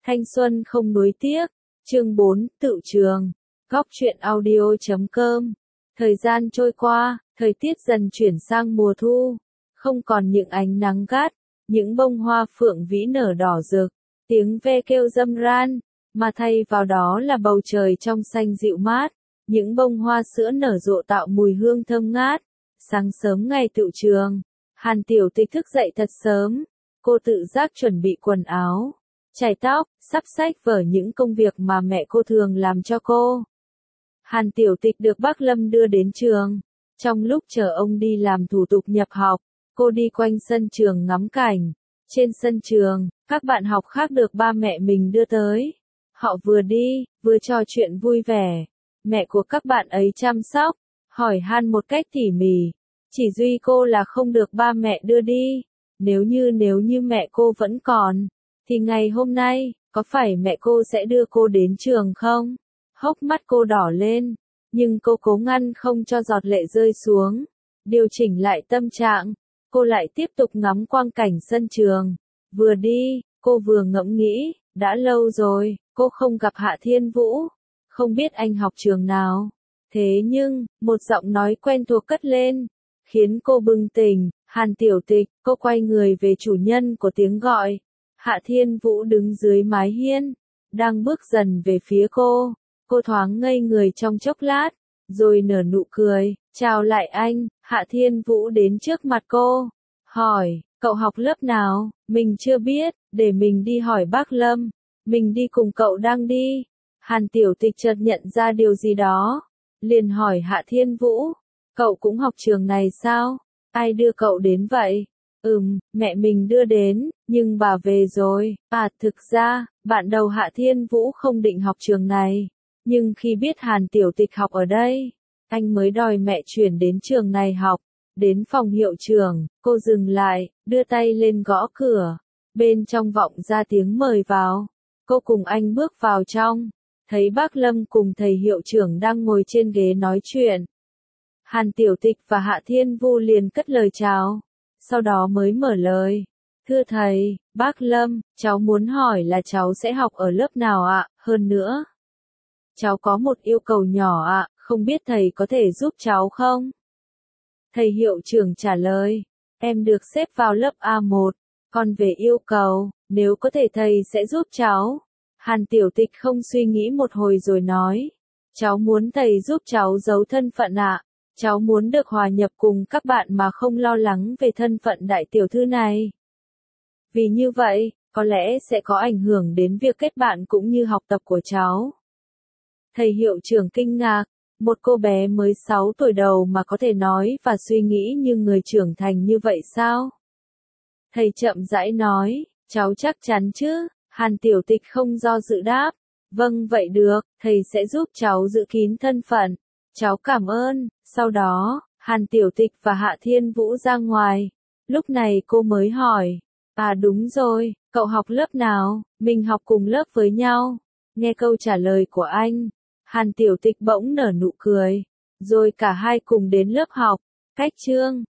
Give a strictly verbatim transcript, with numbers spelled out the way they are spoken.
Thanh xuân không nuối tiếc. Chương bốn, Tựu trường. Góc truyện audio chấm com. Thời gian trôi qua, thời tiết dần chuyển sang mùa thu. Không còn những ánh nắng gắt, những bông hoa phượng vĩ nở đỏ rực, tiếng ve kêu râm ran, mà thay vào đó là bầu trời trong xanh dịu mát. Những bông hoa sữa nở rộ tạo mùi hương thơm ngát. Sáng sớm ngày tựu trường, Hàn Tiểu Tịch thức dậy thật sớm. Cô tự giác chuẩn bị quần áo, chải tóc, sắp xách vở những công việc mà mẹ cô thường làm cho cô. Hàn Tiểu Tịch được bác Lâm đưa đến trường. Trong lúc chờ ông đi làm thủ tục nhập học, cô đi quanh sân trường ngắm cảnh. Trên sân trường, các bạn học khác được ba mẹ mình đưa tới. Họ vừa đi, vừa trò chuyện vui vẻ. Mẹ của các bạn ấy chăm sóc, hỏi han một cách tỉ mỉ. Chỉ duy cô là không được ba mẹ đưa đi. Nếu như nếu như mẹ cô vẫn còn, thì ngày hôm nay, có phải mẹ cô sẽ đưa cô đến trường không? Hốc mắt cô đỏ lên, nhưng cô cố ngăn không cho giọt lệ rơi xuống. Điều chỉnh lại tâm trạng, cô lại tiếp tục ngắm quang cảnh sân trường. Vừa đi, cô vừa ngẫm nghĩ, đã lâu rồi, cô không gặp Hạ Thiên Vũ. Không biết anh học trường nào. Thế nhưng, một giọng nói quen thuộc cất lên, khiến cô bừng tỉnh. Hàn Tiểu Tịch, cô quay người về chủ nhân của tiếng gọi. Hạ Thiên Vũ đứng dưới mái hiên, đang bước dần về phía cô. Cô thoáng ngây người trong chốc lát, rồi nở nụ cười. Chào lại anh. Hạ Thiên Vũ đến trước mặt cô, hỏi, cậu học lớp nào? Mình chưa biết, để mình đi hỏi bác Lâm. Mình đi cùng cậu đang đi. Hàn Tiểu Tịch chợt nhận ra điều gì đó, liền hỏi Hạ Thiên Vũ, cậu cũng học trường này sao? Ai đưa cậu đến vậy? Ừm, mẹ mình đưa đến, nhưng bà về rồi. À, thực ra, bạn đầu Hạ Thiên Vũ không định học trường này, nhưng khi biết Hàn Tiểu Tịch học ở đây, anh mới đòi mẹ chuyển đến trường này học. Đến phòng hiệu trưởng, cô dừng lại, đưa tay lên gõ cửa. Bên trong vọng ra tiếng mời vào. Cô cùng anh bước vào trong, thấy bác Lâm cùng thầy hiệu trưởng đang ngồi trên ghế nói chuyện. Hàn Tiểu Tịch và Hạ Thiên Vũ liền cất lời chào, sau đó mới mở lời. Thưa thầy, bác Lâm, cháu muốn hỏi là cháu sẽ học ở lớp nào ạ? Hơn nữa, cháu có một yêu cầu nhỏ ạ, không biết thầy có thể giúp cháu không? Thầy hiệu trưởng trả lời, em được xếp vào lớp A một, còn về yêu cầu, nếu có thể thầy sẽ giúp cháu. Hàn Tiểu Tịch không suy nghĩ một hồi rồi nói, cháu muốn thầy giúp cháu giấu thân phận ạ. Cháu muốn được hòa nhập cùng các bạn mà không lo lắng về thân phận đại tiểu thư này. Vì như vậy, có lẽ sẽ có ảnh hưởng đến việc kết bạn cũng như học tập của cháu. Thầy hiệu trưởng kinh ngạc, một cô bé mới sáu tuổi đầu mà có thể nói và suy nghĩ như người trưởng thành như vậy sao? Thầy chậm rãi nói, cháu chắc chắn chứ? Hàn Tiểu Tịch không do dự đáp, vâng vậy được, thầy sẽ giúp cháu giữ kín thân phận. Cháu cảm ơn. Sau đó, Hàn Tiểu Tịch và Hạ Thiên Vũ ra ngoài. Lúc này cô mới hỏi, à đúng rồi, cậu học lớp nào? Mình học cùng lớp với nhau. Nghe câu trả lời của anh, Hàn Tiểu Tịch bỗng nở nụ cười. Rồi cả hai cùng đến lớp học. Cách chương